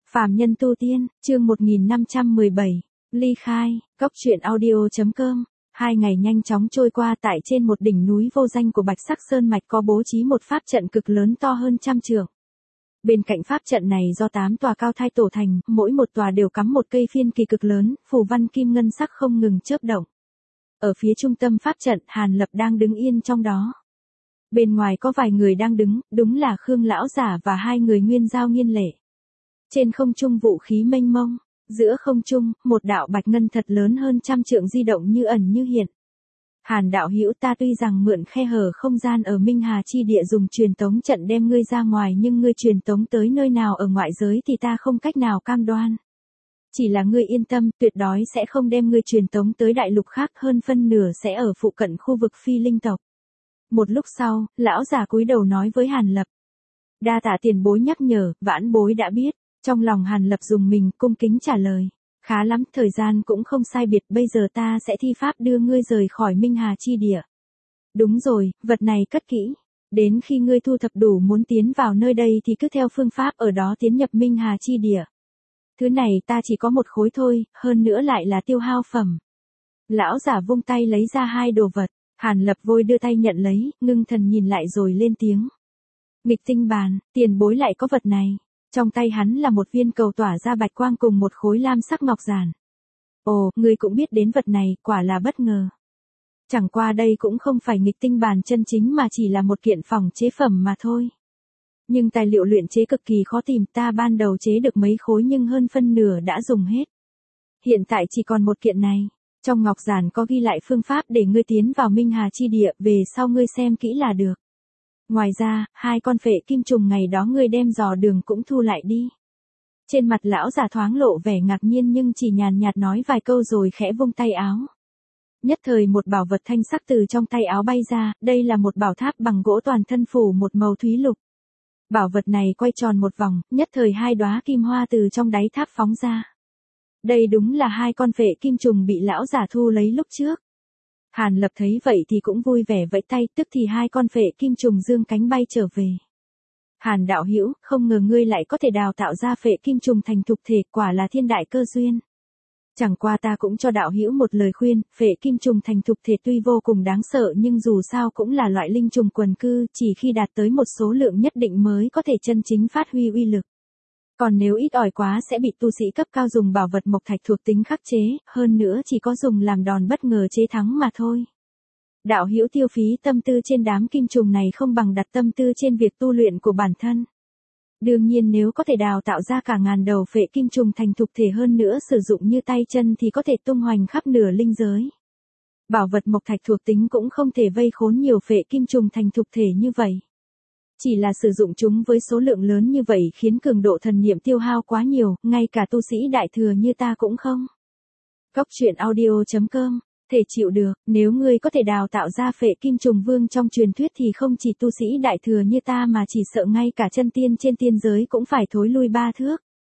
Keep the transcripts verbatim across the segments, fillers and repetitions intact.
Phàm nhân tu tiên, chương một nghìn năm trăm mười bảy, ly khai, cốc truyện audio.com. Hai ngày nhanh chóng trôi qua tại trên một đỉnh núi vô danh của Bạch Sắc Sơn Mạch có bố trí một pháp trận cực lớn to hơn trăm trượng. Bên cạnh pháp trận này do tám tòa cao thai tổ thành, mỗi một tòa đều cắm một cây phiên kỳ cực lớn, phù văn kim ngân sắc không ngừng chớp động. Ở phía trung tâm pháp trận, Hàn Lập đang đứng yên trong đó. Bên ngoài có vài người đang đứng, đúng là Khương lão giả và hai người Nguyên Giao Nghiên Lệ. Trên không trung vũ khí mênh mông, giữa không trung, một đạo bạch ngân thật lớn hơn trăm trượng di động như ẩn như hiện. Hàn đạo hữu, ta tuy rằng mượn khe hở không gian ở Minh Hà chi địa dùng truyền tống trận đem ngươi ra ngoài, nhưng ngươi truyền tống tới nơi nào ở ngoại giới thì ta không cách nào cam đoan. Chỉ là ngươi yên tâm, tuyệt đối sẽ không đem ngươi truyền tống tới đại lục khác, hơn phân nửa sẽ ở phụ cận khu vực phi linh tộc. Một lúc sau, lão già cúi đầu nói với Hàn Lập. Đa tạ tiền bối nhắc nhở, vãn bối đã biết. Trong lòng Hàn Lập dùng mình, cung kính trả lời. Khá lắm, thời gian cũng không sai biệt, bây giờ ta sẽ thi pháp đưa ngươi rời khỏi Minh Hà chi địa. Đúng rồi, vật này cất kỹ. Đến khi ngươi thu thập đủ muốn tiến vào nơi đây thì cứ theo phương pháp ở đó tiến nhập Minh Hà chi địa. Thứ này ta chỉ có một khối thôi, hơn nữa lại là tiêu hao phẩm. Lão giả vung tay lấy ra hai đồ vật. Hàn Lập vội đưa tay nhận lấy, ngưng thần nhìn lại rồi lên tiếng. Nghịch tinh bàn, tiền bối lại có vật này. Trong tay hắn là một viên cầu tỏa ra bạch quang cùng một khối lam sắc ngọc giản. Ồ, ngươi cũng biết đến vật này, quả là bất ngờ. Chẳng qua đây cũng không phải nghịch tinh bàn chân chính mà chỉ là một kiện phòng chế phẩm mà thôi. Nhưng tài liệu luyện chế cực kỳ khó tìm, ta ban đầu chế được mấy khối nhưng hơn phân nửa đã dùng hết. Hiện tại chỉ còn một kiện này. Trong ngọc giản có ghi lại phương pháp để ngươi tiến vào Minh Hà chi địa, về sau ngươi xem kỹ là được. Ngoài ra, hai con phệ kim trùng ngày đó ngươi đem dò đường cũng thu lại đi. Trên mặt lão già thoáng lộ vẻ ngạc nhiên nhưng chỉ nhàn nhạt nói vài câu rồi khẽ vung tay áo. Nhất thời một bảo vật thanh sắc từ trong tay áo bay ra, đây là một bảo tháp bằng gỗ toàn thân phủ một màu thúy lục. Bảo vật này quay tròn một vòng, nhất thời hai đóa kim hoa từ trong đáy tháp phóng ra. Đây đúng là hai con phệ kim trùng bị lão giả thu lấy lúc trước. Hàn Lập thấy vậy thì cũng vui vẻ vẫy tay, tức thì hai con phệ kim trùng dương cánh bay trở về. Hàn đạo hữu, không ngờ ngươi lại có thể đào tạo ra phệ kim trùng thành thục thể, quả là thiên đại cơ duyên. Chẳng qua ta cũng cho đạo hữu một lời khuyên, phệ kim trùng thành thục thể tuy vô cùng đáng sợ nhưng dù sao cũng là loại linh trùng quần cư, chỉ khi đạt tới một số lượng nhất định mới có thể chân chính phát huy uy lực. Còn nếu ít ỏi quá sẽ bị tu sĩ cấp cao dùng bảo vật mộc thạch thuộc tính khắc chế, hơn nữa chỉ có dùng làm đòn bất ngờ chế thắng mà thôi. Đạo hữu tiêu phí tâm tư trên đám kim trùng này không bằng đặt tâm tư trên việc tu luyện của bản thân. Đương nhiên nếu có thể đào tạo ra cả ngàn đầu phệ kim trùng thành thục thể hơn nữa sử dụng như tay chân thì có thể tung hoành khắp nửa linh giới. Bảo vật mộc thạch thuộc tính cũng không thể vây khốn nhiều phệ kim trùng thành thục thể như vậy. Chỉ là sử dụng chúng với số lượng lớn như vậy khiến cường độ thần niệm tiêu hao quá nhiều, ngay cả tu sĩ đại thừa như ta cũng không. Cốc truyện audio.com, thể chịu được, nếu ngươi có thể đào tạo ra phệ kim trùng vương trong truyền thuyết thì không chỉ tu sĩ đại thừa như ta mà chỉ sợ ngay cả chân tiên trên tiên giới cũng phải thối lui ba thước.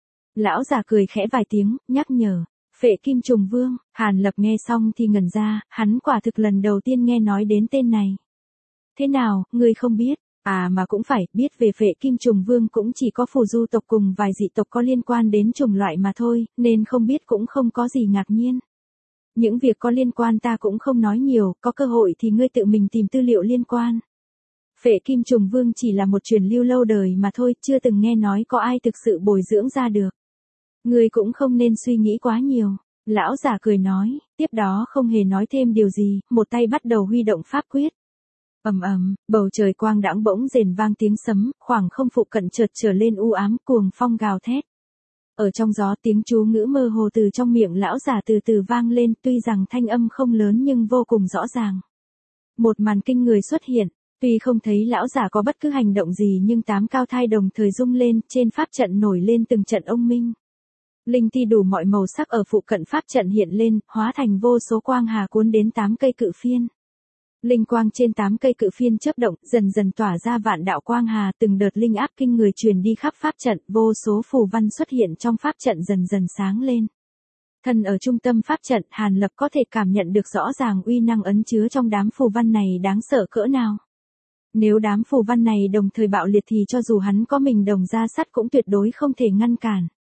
Lão già cười khẽ vài tiếng, nhắc nhở, phệ kim trùng vương. Hàn Lập nghe xong thì ngẩn ra, hắn quả thực lần đầu tiên nghe nói đến tên này. Thế nào, ngươi không biết? À mà cũng phải, biết về phệ kim trùng vương cũng chỉ có phù du tộc cùng vài dị tộc có liên quan đến chủng loại mà thôi, nên không biết cũng không có gì ngạc nhiên. Những việc có liên quan ta cũng không nói nhiều, có cơ hội thì ngươi tự mình tìm tư liệu liên quan. Phệ kim trùng vương chỉ là một truyền lưu lâu đời mà thôi, chưa từng nghe nói có ai thực sự bồi dưỡng ra được. Ngươi cũng không nên suy nghĩ quá nhiều. Lão giả cười nói, tiếp đó không hề nói thêm điều gì, một tay bắt đầu huy động pháp quyết. Ầm ầm, bầu trời quang đãng bỗng rền vang tiếng sấm, khoảng không phụ cận chợt trở lên u ám, cuồng phong gào thét. Ở trong gió tiếng chú ngữ mơ hồ từ trong miệng lão giả từ từ vang lên, tuy rằng thanh âm không lớn nhưng vô cùng rõ ràng. Một màn kinh người xuất hiện, tuy không thấy lão giả có bất cứ hành động gì nhưng tám cao thai đồng thời rung lên, trên pháp trận nổi lên từng trận ông minh. Linh ti đủ mọi màu sắc ở phụ cận pháp trận hiện lên, hóa thành vô số quang hà cuốn đến tám cây cự phiên. Linh quang trên tám cây cự phiên chớp động, dần dần tỏa ra vạn đạo quang hà, từng đợt linh áp kinh người truyền đi khắp pháp trận, vô số phù văn xuất hiện trong pháp trận dần dần sáng lên. Thân ở trung tâm pháp trận, Hàn Lập có thể cảm nhận được rõ ràng uy năng ẩn chứa trong đám phù văn này đáng sợ cỡ nào. Nếu đám phù văn này đồng thời bạo liệt thì cho dù hắn có mình đồng ra sắt cũng tuyệt đối không thể ngăn cản.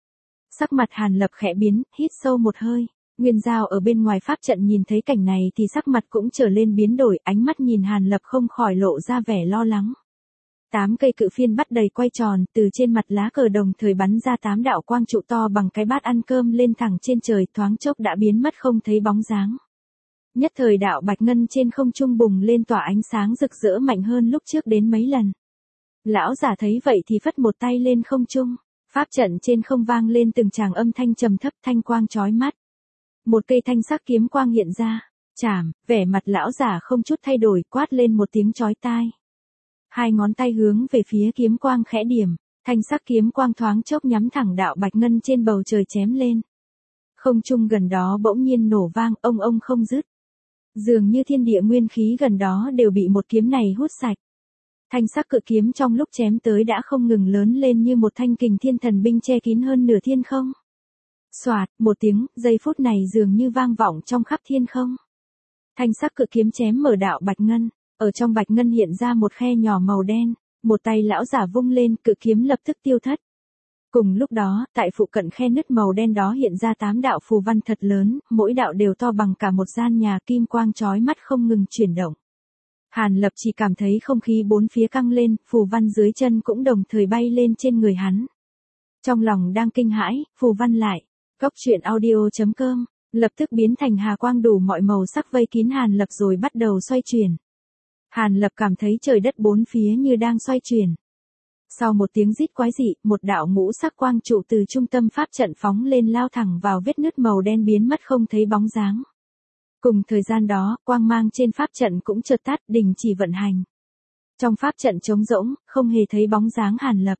Sắc mặt Hàn Lập khẽ biến, hít sâu một hơi. Nguyên Giao ở bên ngoài pháp trận nhìn thấy cảnh này thì sắc mặt cũng trở lên biến đổi, ánh mắt nhìn Hàn Lập không khỏi lộ ra vẻ lo lắng. Tám cây cự phiên bắt đầy quay tròn, từ trên mặt lá cờ đồng thời bắn ra tám đạo quang trụ to bằng cái bát ăn cơm lên thẳng trên trời, thoáng chốc đã biến mất không thấy bóng dáng. Nhất thời đạo bạch ngân trên không trung bùng lên tỏa ánh sáng rực rỡ mạnh hơn lúc trước đến mấy lần. Lão giả thấy vậy thì phất một tay lên không trung, pháp trận trên không vang lên từng tràng âm thanh trầm thấp, thanh quang chói mắt. Một cây thanh sắc kiếm quang hiện ra, chảm, vẻ mặt lão giả không chút thay đổi, quát lên một tiếng chói tai. Hai ngón tay hướng về phía kiếm quang khẽ điểm, thanh sắc kiếm quang thoáng chốc nhắm thẳng đạo bạch ngân trên bầu trời chém lên. Không trung gần đó bỗng nhiên nổ vang, ông ông không dứt. Dường như thiên địa nguyên khí gần đó đều bị một kiếm này hút sạch. Thanh sắc cự kiếm trong lúc chém tới đã không ngừng lớn lên như một thanh kình thiên thần binh che kín hơn nửa thiên không. Soạt, một tiếng, giây phút này dường như vang vọng trong khắp thiên không. Thanh sắc cự kiếm chém mở đạo bạch ngân, ở trong bạch ngân hiện ra một khe nhỏ màu đen, một tay lão giả vung lên, cự kiếm lập tức tiêu thất. Cùng lúc đó, tại phụ cận khe nứt màu đen đó hiện ra tám đạo phù văn thật lớn, mỗi đạo đều to bằng cả một gian nhà, kim quang chói mắt không ngừng chuyển động. Hàn Lập chỉ cảm thấy không khí bốn phía căng lên, phù văn dưới chân cũng đồng thời bay lên trên người hắn. Trong lòng đang kinh hãi, phù văn lại, góc truyện audio chấm com, lập tức biến thành hà quang đủ mọi màu sắc vây kín Hàn Lập rồi bắt đầu xoay chuyển. Hàn Lập cảm thấy trời đất bốn phía như đang xoay chuyển. Sau một tiếng rít quái dị, một đạo ngũ sắc quang trụ từ trung tâm pháp trận phóng lên lao thẳng vào vết nứt màu đen biến mất không thấy bóng dáng. Cùng thời gian đó, quang mang trên pháp trận cũng chợt tắt, đình chỉ vận hành. Trong pháp trận trống rỗng, không hề thấy bóng dáng Hàn Lập.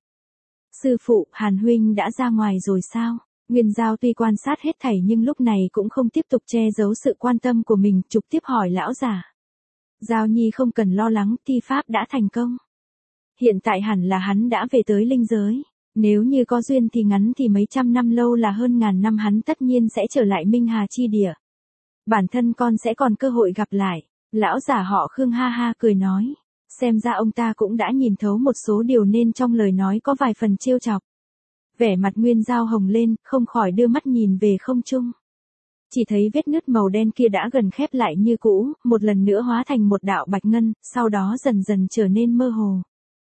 Sư phụ, Hàn huynh đã ra ngoài rồi sao? Nguyên Giao tuy quan sát hết thảy nhưng lúc này cũng không tiếp tục che giấu sự quan tâm của mình, trực tiếp hỏi lão giả. Giao Nhi không cần lo lắng, thi pháp đã thành công. Hiện tại hẳn là hắn đã về tới linh giới. Nếu như có duyên thì ngắn thì mấy trăm năm, lâu là hơn ngàn năm, hắn tất nhiên sẽ trở lại Minh Hà chi địa. Bản thân con sẽ còn cơ hội gặp lại. Lão giả họ Khương ha ha cười nói. Xem ra ông ta cũng đã nhìn thấu một số điều nên trong lời nói có vài phần trêu chọc. Vẻ mặt Nguyên Giao hồng lên, không khỏi đưa mắt nhìn về không trung. Chỉ thấy vết nứt màu đen kia đã gần khép lại như cũ, một lần nữa hóa thành một đạo bạch ngân, sau đó dần dần trở nên mơ hồ.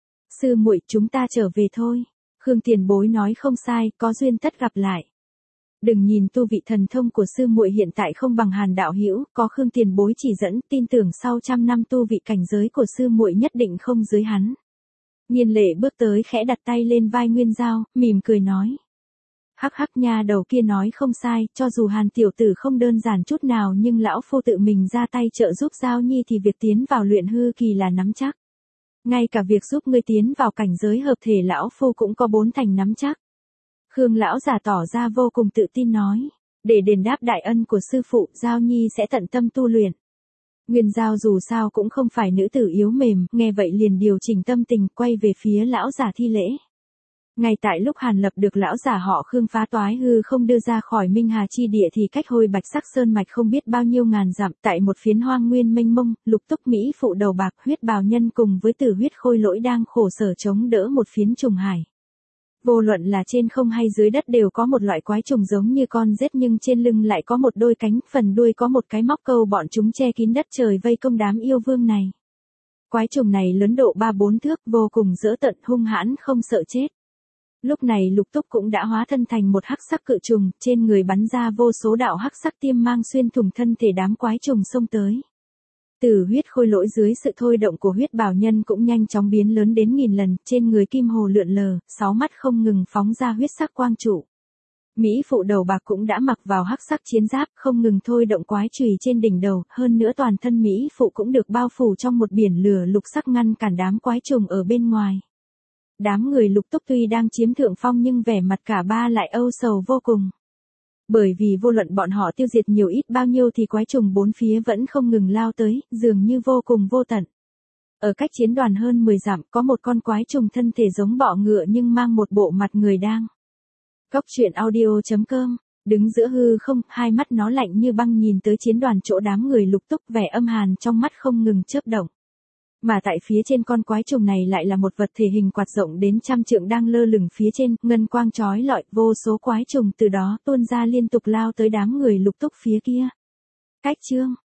Sư muội, chúng ta trở về thôi. Khương tiền bối nói không sai, có duyên tất gặp lại. Đừng nhìn tu vị thần thông của sư muội hiện tại không bằng Hàn đạo hữu, có Khương tiền bối chỉ dẫn, tin tưởng sau trăm năm tu vị cảnh giới của sư muội nhất định không dưới hắn. Nhiên Lệ bước tới khẽ đặt tay lên vai Nguyên Giao, mỉm cười nói. Hắc hắc, nha đầu kia nói không sai, cho dù Hàn tiểu tử không đơn giản chút nào nhưng lão phu tự mình ra tay trợ giúp Giao Nhi thì việc tiến vào luyện hư kỳ là nắm chắc. Ngay cả việc giúp ngươi tiến vào cảnh giới hợp thể lão phu cũng có bốn thành nắm chắc. Khương lão giả tỏ ra vô cùng tự tin nói, để đền đáp đại ân của sư phụ, Giao Nhi sẽ tận tâm tu luyện. Nguyên Giao dù sao cũng không phải nữ tử yếu mềm, nghe vậy liền điều chỉnh tâm tình, quay về phía lão giả thi lễ. Ngay tại lúc Hàn Lập được lão giả họ Khương phá toái hư không đưa ra khỏi Minh Hà chi địa thì cách Hôi Bạch Sắc Sơn mạch không biết bao nhiêu ngàn dặm, tại một phiến hoang nguyên mênh mông, Lục Túc Mỹ phụ đầu bạc huyết bào nhân cùng với Tử huyết khôi lỗi đang khổ sở chống đỡ một phiến trùng hải. Vô luận là trên không hay dưới đất đều có một loại quái trùng giống như con rết nhưng trên lưng lại có một đôi cánh, phần đuôi có một cái móc câu, bọn chúng che kín đất trời vây công đám yêu vương này. Quái trùng này lớn độ ba bốn thước, vô cùng dữ tợn, hung hãn không sợ chết. Lúc này Lục Túc cũng đã hóa thân thành một hắc sắc cự trùng, trên người bắn ra vô số đạo hắc sắc tiêm mang xuyên thủng thân thể đám quái trùng xông tới. Tử huyết khôi lỗi dưới sự thôi động của huyết bào nhân cũng nhanh chóng biến lớn đến nghìn lần, trên người kim hồ lượn lờ, sáu mắt không ngừng phóng ra huyết sắc quang trụ. Mỹ phụ đầu bạc cũng đã mặc vào hắc sắc chiến giáp, không ngừng thôi động quái chùy trên đỉnh đầu, hơn nữa toàn thân Mỹ phụ cũng được bao phủ trong một biển lửa lục sắc ngăn cản đám quái trùng ở bên ngoài. Đám người Lục Túc tuy đang chiếm thượng phong nhưng vẻ mặt cả ba lại âu sầu vô cùng. Bởi vì vô luận bọn họ tiêu diệt nhiều ít bao nhiêu thì quái trùng bốn phía vẫn không ngừng lao tới, dường như vô cùng vô tận. Ở cách chiến đoàn hơn mười dặm có một con quái trùng thân thể giống bọ ngựa nhưng mang một bộ mặt người đang. Góc truyện audio chấm com, đứng giữa hư không, hai mắt nó lạnh như băng nhìn tới chiến đoàn chỗ đám người Lục Túc, vẻ âm hàn trong mắt không ngừng chớp động. Mà tại phía trên con quái trùng này lại là một vật thể hình quạt rộng đến trăm trượng đang lơ lửng phía trên, ngân quang chói lọi, vô số quái trùng từ đó tuôn ra liên tục lao tới đám người Lục Túc phía kia. Cách chương